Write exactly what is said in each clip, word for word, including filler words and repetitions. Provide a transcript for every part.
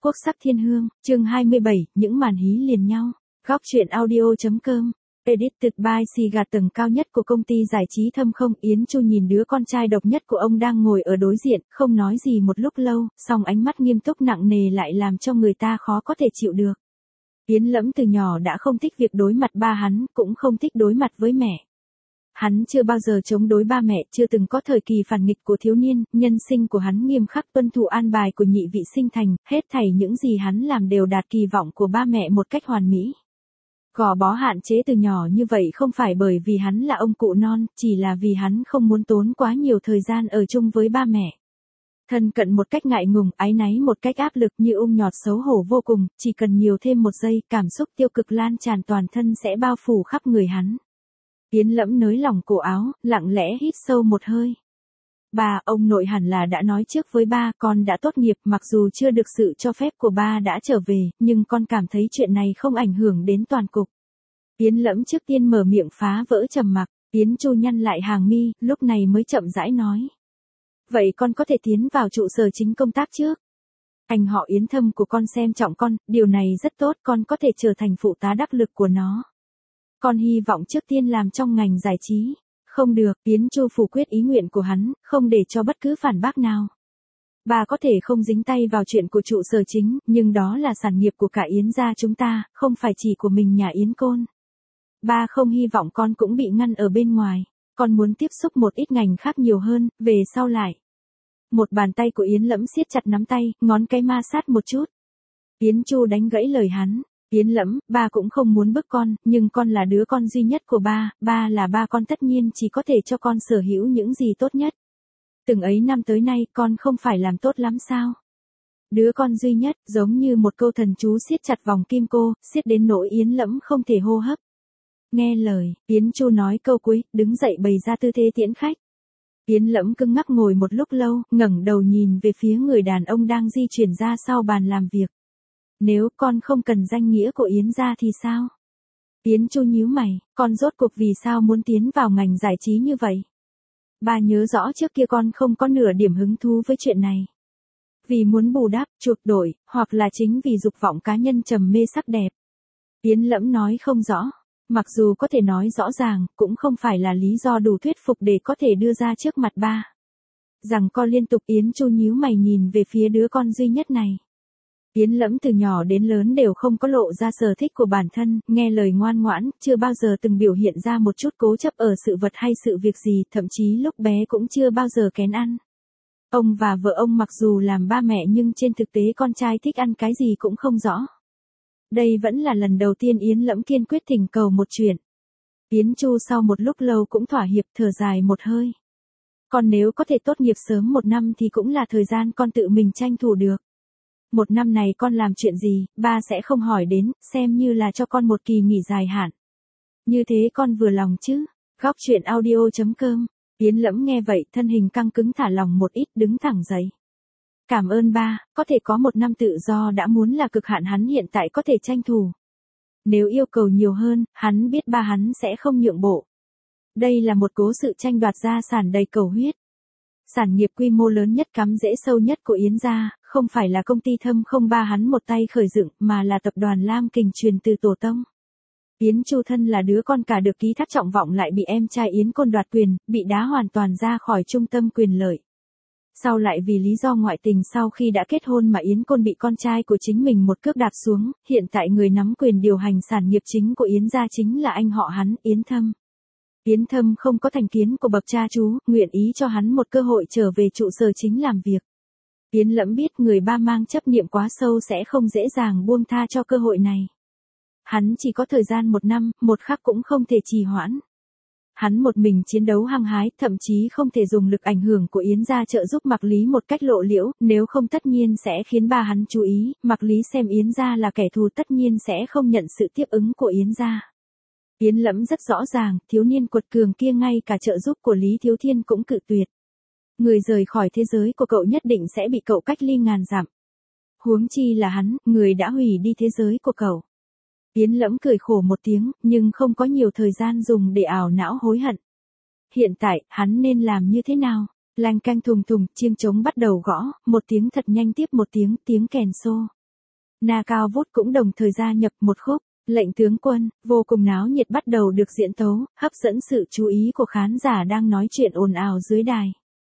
Quốc sắc thiên hương, chương hai mươi bảy, những màn hí liền nhau. Góc truyện audio.com. Edited by Xì Gà. Tầng cao nhất của công ty giải trí Thâm Không. Yến Chu nhìn đứa con trai độc nhất của ông đang ngồi ở đối diện, không nói gì một lúc lâu, song ánh mắt nghiêm túc nặng nề lại làm cho người ta khó có thể chịu được. Yến Lẫm từ nhỏ đã không thích việc đối mặt ba hắn, cũng không thích đối mặt với mẹ. Hắn chưa bao giờ chống đối ba mẹ, chưa từng có thời kỳ phản nghịch của thiếu niên, nhân sinh của hắn nghiêm khắc tuân thủ an bài của nhị vị sinh thành, hết thảy những gì hắn làm đều đạt kỳ vọng của ba mẹ một cách hoàn mỹ. Gò bó hạn chế từ nhỏ như vậy không phải bởi vì hắn là ông cụ non, chỉ là vì hắn không muốn tốn quá nhiều thời gian ở chung với ba mẹ. Thân cận một cách ngại ngùng, áy náy một cách áp lực, như ung nhọt xấu hổ vô cùng, chỉ cần nhiều thêm một giây, cảm xúc tiêu cực lan tràn toàn thân sẽ bao phủ khắp người hắn. Yến Lẫm nới lỏng cổ áo, lặng lẽ hít sâu một hơi. Ba, ông nội hẳn là đã nói trước với ba, con đã tốt nghiệp, mặc dù chưa được sự cho phép của ba đã trở về, nhưng con cảm thấy chuyện này không ảnh hưởng đến toàn cục. Yến Lẫm trước tiên mở miệng phá vỡ trầm mặc, Yến Chu nhăn lại hàng mi, lúc này mới chậm rãi nói. Vậy con có thể tiến vào trụ sở chính công tác trước. Anh họ Yến Thâm của con xem trọng con, điều này rất tốt, con có thể trở thành phụ tá đắc lực của nó. Con hy vọng trước tiên làm trong ngành giải trí. Không được, Yến Chu phủ quyết ý nguyện của hắn, không để cho bất cứ phản bác nào. Bà có thể không dính tay vào chuyện của trụ sở chính, nhưng đó là sản nghiệp của cả Yến gia chúng ta, không phải chỉ của mình nhà Yến Côn. Ba không hy vọng con cũng bị ngăn ở bên ngoài. Con muốn tiếp xúc một ít ngành khác nhiều hơn, về sau lại. Một bàn tay của Yến Lẫm siết chặt nắm tay, ngón cái ma sát một chút. Yến Chu đánh gãy lời hắn. Yến Lẫm, ba cũng không muốn bức con, nhưng con là đứa con duy nhất của ba, ba là ba con tất nhiên chỉ có thể cho con sở hữu những gì tốt nhất. Từng ấy năm tới nay con không phải làm tốt lắm sao? Đứa con duy nhất, giống như một câu thần chú siết chặt vòng kim cô, siết đến nỗi Yến Lẫm không thể hô hấp. Nghe lời, Yến Chu nói câu cuối, đứng dậy bày ra tư thế tiễn khách. Yến Lẫm cứng ngắc ngồi một lúc lâu, ngẩng đầu nhìn về phía người đàn ông đang di chuyển ra sau bàn làm việc. Nếu con không cần danh nghĩa của Yến gia thì sao? Yến Chu nhíu mày, con rốt cuộc vì sao muốn tiến vào ngành giải trí như vậy? Ba nhớ rõ trước kia con không có nửa điểm hứng thú với chuyện này. Vì muốn bù đắp, chuộc đổi, hoặc là chính vì dục vọng cá nhân trầm mê sắc đẹp. Yến Lẫm nói không rõ, mặc dù có thể nói rõ ràng, cũng không phải là lý do đủ thuyết phục để có thể đưa ra trước mặt ba. Rằng con liên tục. Yến Chu nhíu mày nhìn về phía đứa con duy nhất này. Yến Lẫm từ nhỏ đến lớn đều không có lộ ra sở thích của bản thân, nghe lời ngoan ngoãn, chưa bao giờ từng biểu hiện ra một chút cố chấp ở sự vật hay sự việc gì, thậm chí lúc bé cũng chưa bao giờ kén ăn. Ông và vợ ông mặc dù làm ba mẹ nhưng trên thực tế con trai thích ăn cái gì cũng không rõ. Đây vẫn là lần đầu tiên Yến Lẫm kiên quyết thỉnh cầu một chuyện. Yến Chu sau một lúc lâu cũng thỏa hiệp, thở dài một hơi. Còn nếu có thể tốt nghiệp sớm một năm thì cũng là thời gian con tự mình tranh thủ được. Một năm này con làm chuyện gì, ba sẽ không hỏi đến, xem như là cho con một kỳ nghỉ dài hạn. Như thế con vừa lòng chứ? Góc truyện audio.com. Yến Lẫm nghe vậy, thân hình căng cứng thả lỏng một ít, đứng thẳng dậy. Cảm ơn ba, có thể có một năm tự do đã muốn là cực hạn hắn hiện tại có thể tranh thủ. Nếu yêu cầu nhiều hơn, hắn biết ba hắn sẽ không nhượng bộ. Đây là một cố sự tranh đoạt gia sản đầy cầu huyết. Sản nghiệp quy mô lớn nhất cắm rễ sâu nhất của Yến gia, không phải là công ty Thâm Không ba hắn một tay khởi dựng, mà là tập đoàn Lam Kình truyền từ tổ tông. Yến Chu thân là đứa con cả được ký thác trọng vọng lại bị em trai Yến Côn đoạt quyền, bị đá hoàn toàn ra khỏi trung tâm quyền lợi. Sau lại vì lý do ngoại tình sau khi đã kết hôn mà Yến Côn bị con trai của chính mình một cước đạp xuống, hiện tại người nắm quyền điều hành sản nghiệp chính của Yến gia chính là anh họ hắn, Yến Thâm. Yến Thâm không có thành kiến của bậc cha chú, nguyện ý cho hắn một cơ hội trở về trụ sở chính làm việc. Yến Lẫm biết người ba mang chấp niệm quá sâu sẽ không dễ dàng buông tha cho cơ hội này. Hắn chỉ có thời gian một năm, một khắc cũng không thể trì hoãn. Hắn một mình chiến đấu hăng hái, thậm chí không thể dùng lực ảnh hưởng của Yến gia trợ giúp Mạc Lý một cách lộ liễu, nếu không tất nhiên sẽ khiến ba hắn chú ý, Mạc Lý xem Yến gia là kẻ thù tất nhiên sẽ không nhận sự tiếp ứng của Yến gia. Yến Lẫm rất rõ ràng, thiếu niên quật cường kia ngay cả trợ giúp của Lý Thiếu Thiên cũng cự tuyệt. Người rời khỏi thế giới của cậu nhất định sẽ bị cậu cách ly ngàn dặm. Huống chi là hắn, người đã hủy đi thế giới của cậu. Yến Lẫm cười khổ một tiếng, nhưng không có nhiều thời gian dùng để ảo não hối hận. Hiện tại, hắn nên làm như thế nào? Lanh canh thùng thùng, chiêng trống bắt đầu gõ, một tiếng thật nhanh tiếp một tiếng, tiếng kèn xô. Na Cao Vút cũng đồng thời gia nhập một khúc. Lệnh tướng quân, vô cùng náo nhiệt bắt đầu được diễn tấu, hấp dẫn sự chú ý của khán giả đang nói chuyện ồn ào dưới đài.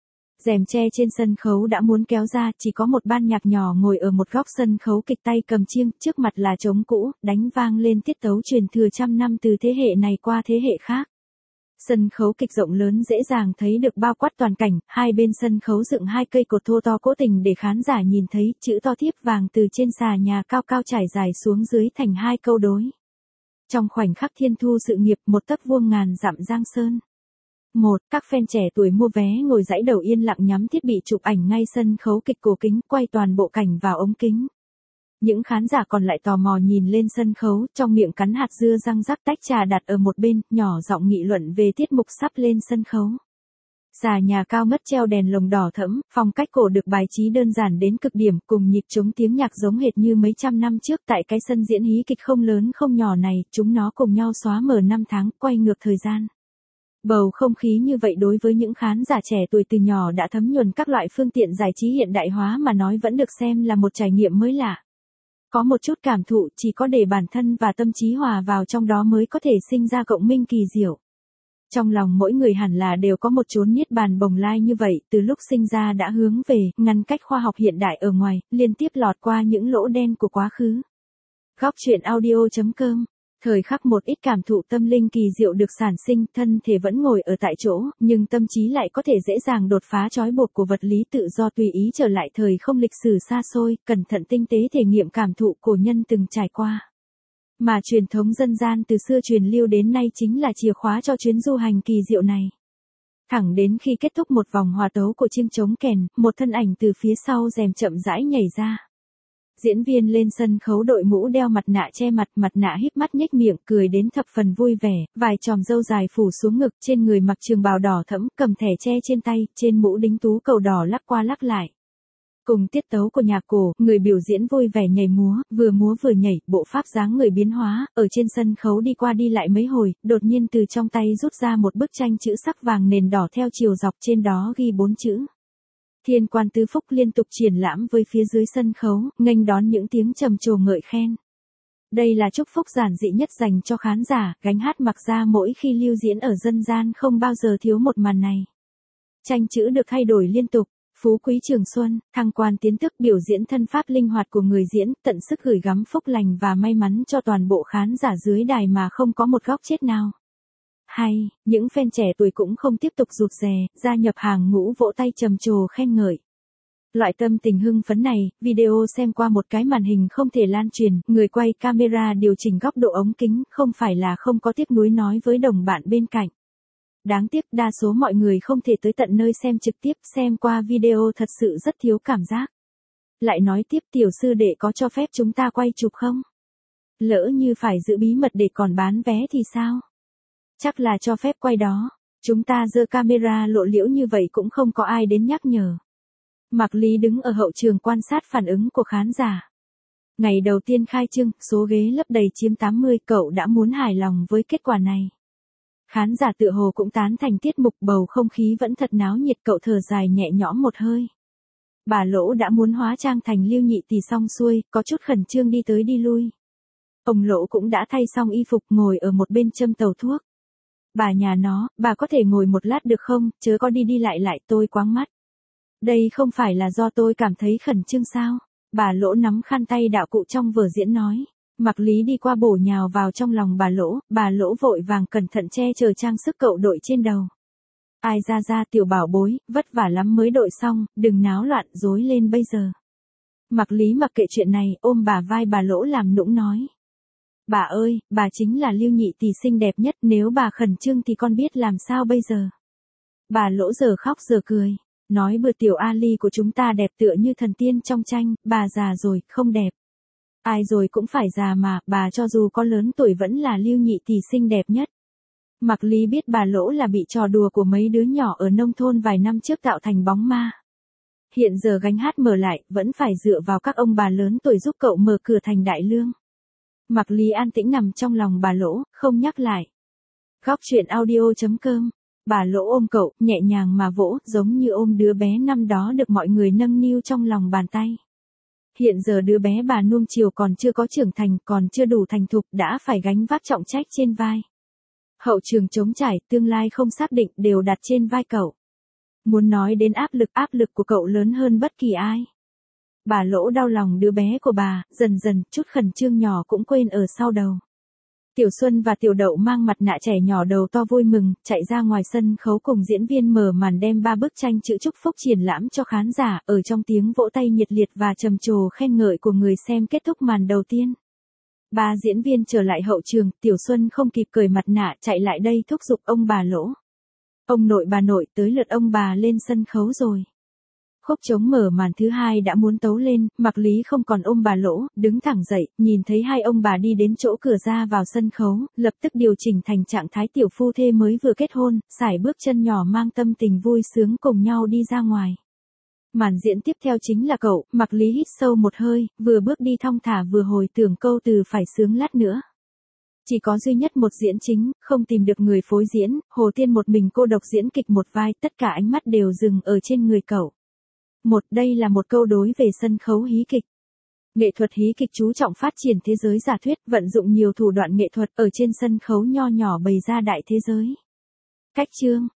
Rèm tre trên sân khấu đã muốn kéo ra, chỉ có một ban nhạc nhỏ ngồi ở một góc sân khấu kịch tay cầm chiêng, trước mặt là trống cũ, đánh vang lên tiết tấu truyền thừa trăm năm từ thế hệ này qua thế hệ khác. Sân khấu kịch rộng lớn dễ dàng thấy được bao quát toàn cảnh, hai bên sân khấu dựng hai cây cột thô to cố tình để khán giả nhìn thấy, chữ to thiếp vàng từ trên xà nhà cao cao trải dài xuống dưới thành hai câu đối. Trong khoảnh khắc thiên thu sự nghiệp, một tấc vuông ngàn dặm giang sơn. Một, các fan trẻ tuổi mua vé ngồi dãy đầu yên lặng nhắm thiết bị chụp ảnh ngay sân khấu kịch cổ kính, quay toàn bộ cảnh vào ống kính. Những khán giả còn lại tò mò nhìn lên sân khấu, trong miệng cắn hạt dưa răng rắc, tách trà đặt ở một bên, nhỏ giọng nghị luận về tiết mục sắp lên sân khấu. Xà nhà cao ngất treo đèn lồng đỏ thẫm, phong cách cổ được bài trí đơn giản đến cực điểm, cùng nhịp trống tiếng nhạc giống hệt như mấy trăm năm trước tại cái sân diễn hí kịch không lớn không nhỏ này, chúng nó cùng nhau xóa mờ năm tháng, quay ngược thời gian. Bầu không khí như vậy đối với những khán giả trẻ tuổi từ nhỏ đã thấm nhuần các loại phương tiện giải trí hiện đại hóa mà nói vẫn được xem là một trải nghiệm mới lạ. Có một chút cảm thụ, chỉ có để bản thân và tâm trí hòa vào trong đó mới có thể sinh ra cộng minh kỳ diệu. Trong lòng mỗi người hẳn là đều có một chốn niết bàn bồng lai như vậy, từ lúc sinh ra đã hướng về, ngăn cách khoa học hiện đại ở ngoài, liên tiếp lọt qua những lỗ đen của quá khứ. Góc truyện audio chấm com. Thời khắc một ít cảm thụ tâm linh kỳ diệu được sản sinh, thân thể vẫn ngồi ở tại chỗ, nhưng tâm trí lại có thể dễ dàng đột phá trói buộc của vật lý tự do, tùy ý trở lại thời không lịch sử xa xôi, cẩn thận tinh tế thể nghiệm cảm thụ cổ nhân từng trải qua. Mà truyền thống dân gian từ xưa truyền lưu đến nay chính là chìa khóa cho chuyến du hành kỳ diệu này. Thẳng đến khi kết thúc một vòng hòa tấu của chiêng trống kèn, một thân ảnh từ phía sau rèm chậm rãi nhảy ra. Diễn viên lên sân khấu đội mũ đeo mặt nạ che mặt, mặt nạ híp mắt nhếch miệng, cười đến thập phần vui vẻ, vài chòm râu dài phủ xuống ngực, trên người mặc trường bào đỏ thẫm, cầm thẻ tre trên tay, trên mũ đính tú cầu đỏ lắc qua lắc lại. Cùng tiết tấu của nhạc cổ, người biểu diễn vui vẻ nhảy múa, vừa múa vừa nhảy, bộ pháp dáng người biến hóa, ở trên sân khấu đi qua đi lại mấy hồi, đột nhiên từ trong tay rút ra một bức tranh chữ sắc vàng nền đỏ theo chiều dọc, trên đó ghi bốn chữ. Thiên quan tứ phúc liên tục triển lãm với phía dưới sân khấu, nghênh đón những tiếng trầm trồ ngợi khen. Đây là chúc phúc giản dị nhất dành cho khán giả, gánh hát mặc ra mỗi khi lưu diễn ở dân gian không bao giờ thiếu một màn này. Tranh chữ được thay đổi liên tục, phú quý trường xuân, thăng quan tiến thức, biểu diễn thân pháp linh hoạt của người diễn, tận sức gửi gắm phúc lành và may mắn cho toàn bộ khán giả dưới đài mà không có một góc chết nào. Hay, những fan trẻ tuổi cũng không tiếp tục rụt rè, gia nhập hàng ngũ vỗ tay trầm trồ khen ngợi. Loại tâm tình hưng phấn này, video xem qua một cái màn hình không thể lan truyền, người quay camera điều chỉnh góc độ ống kính, không phải là không có tiếc nuối nói với đồng bạn bên cạnh. Đáng tiếc đa số mọi người không thể tới tận nơi xem trực tiếp, xem qua video thật sự rất thiếu cảm giác. Lại nói tiếp, tiểu sư đệ có cho phép chúng ta quay chụp không? Lỡ như phải giữ bí mật để còn bán vé thì sao? Chắc là cho phép quay đó. Chúng ta giơ camera lộ liễu như vậy cũng không có ai đến nhắc nhở. Mạc Lý đứng ở hậu trường quan sát phản ứng của khán giả. Ngày đầu tiên khai trương, số ghế lấp đầy chiếm tám mươi, cậu đã muốn hài lòng với kết quả này. Khán giả tựa hồ cũng tán thành tiết mục, bầu không khí vẫn thật náo nhiệt, cậu thở dài nhẹ nhõm một hơi. Bà Lỗ đã muốn hóa trang thành Lưu Nhị Tỷ xong xuôi, có chút khẩn trương đi tới đi lui. Ông Lỗ cũng đã thay xong y phục, ngồi ở một bên châm tàu thuốc. Bà nhà nó, bà có thể ngồi một lát được không, chớ có đi đi lại lại, tôi quáng mắt. Đây không phải là do tôi cảm thấy khẩn trương sao? Bà Lỗ nắm khăn tay đạo cụ trong vở diễn nói. Mạc Lý đi qua bổ nhào vào trong lòng bà Lỗ, bà Lỗ vội vàng cẩn thận che chở trang sức cậu đội trên đầu. Ai ra ra tiểu bảo bối, vất vả lắm mới đội xong, đừng náo loạn rối lên bây giờ. Mạc Lý mặc kệ chuyện này, ôm bà vai bà Lỗ làm nũng nói. Bà ơi, bà chính là Lưu Nhị Tỷ xinh đẹp nhất, nếu bà khẩn trương thì con biết làm sao bây giờ. Bà Lỗ giờ khóc giờ cười, nói bữa tiểu Ali của chúng ta đẹp tựa như thần tiên trong tranh, bà già rồi, không đẹp. Ai rồi cũng phải già mà, bà cho dù có lớn tuổi vẫn là Lưu Nhị Tỷ xinh đẹp nhất. Mạc Lý biết bà Lỗ là bị trò đùa của mấy đứa nhỏ ở nông thôn vài năm trước tạo thành bóng ma. Hiện giờ gánh hát mở lại, vẫn phải dựa vào các ông bà lớn tuổi giúp cậu mở cửa thành đại lương. Mạc Lý an tĩnh nằm trong lòng bà Lỗ, không nhắc lại. Góc truyện audio chấm com. Bà Lỗ ôm cậu, nhẹ nhàng mà vỗ, giống như ôm đứa bé năm đó được mọi người nâng niu trong lòng bàn tay. Hiện giờ đứa bé bà nuông chiều còn chưa có trưởng thành, còn chưa đủ thành thục đã phải gánh vác trọng trách trên vai. Hậu trường trống trải, tương lai không xác định đều đặt trên vai cậu. Muốn nói đến áp lực, áp lực của cậu lớn hơn bất kỳ ai. Bà Lỗ đau lòng đứa bé của bà, dần dần, chút khẩn trương nhỏ cũng quên ở sau đầu. Tiểu Xuân và Tiểu Đậu mang mặt nạ trẻ nhỏ đầu to vui mừng, chạy ra ngoài sân khấu cùng diễn viên mở màn đem ba bức tranh chữ chúc phúc triển lãm cho khán giả, ở trong tiếng vỗ tay nhiệt liệt và trầm trồ khen ngợi của người xem kết thúc màn đầu tiên. Ba diễn viên trở lại hậu trường, Tiểu Xuân không kịp cởi mặt nạ chạy lại đây thúc giục ông bà Lỗ. Ông nội bà nội, tới lượt ông bà lên sân khấu rồi. Khúc trống mở màn thứ hai đã muốn tấu lên, Mạc Lý không còn ôm bà Lỗ, đứng thẳng dậy, nhìn thấy hai ông bà đi đến chỗ cửa ra vào sân khấu, lập tức điều chỉnh thành trạng thái tiểu phu thê mới vừa kết hôn, sải bước chân nhỏ mang tâm tình vui sướng cùng nhau đi ra ngoài. Màn diễn tiếp theo chính là cậu, Mạc Lý hít sâu một hơi, vừa bước đi thong thả vừa hồi tưởng câu từ phải sướng lát nữa. Chỉ có duy nhất một diễn chính, không tìm được người phối diễn, Hồ Tiên một mình cô độc diễn kịch một vai, tất cả ánh mắt đều dừng ở trên người cậu. Một, đây là một câu đối về sân khấu hí kịch. Nghệ thuật hí kịch chú trọng phát triển thế giới giả thuyết, vận dụng nhiều thủ đoạn nghệ thuật ở trên sân khấu nho nhỏ bày ra đại thế giới. Cách chương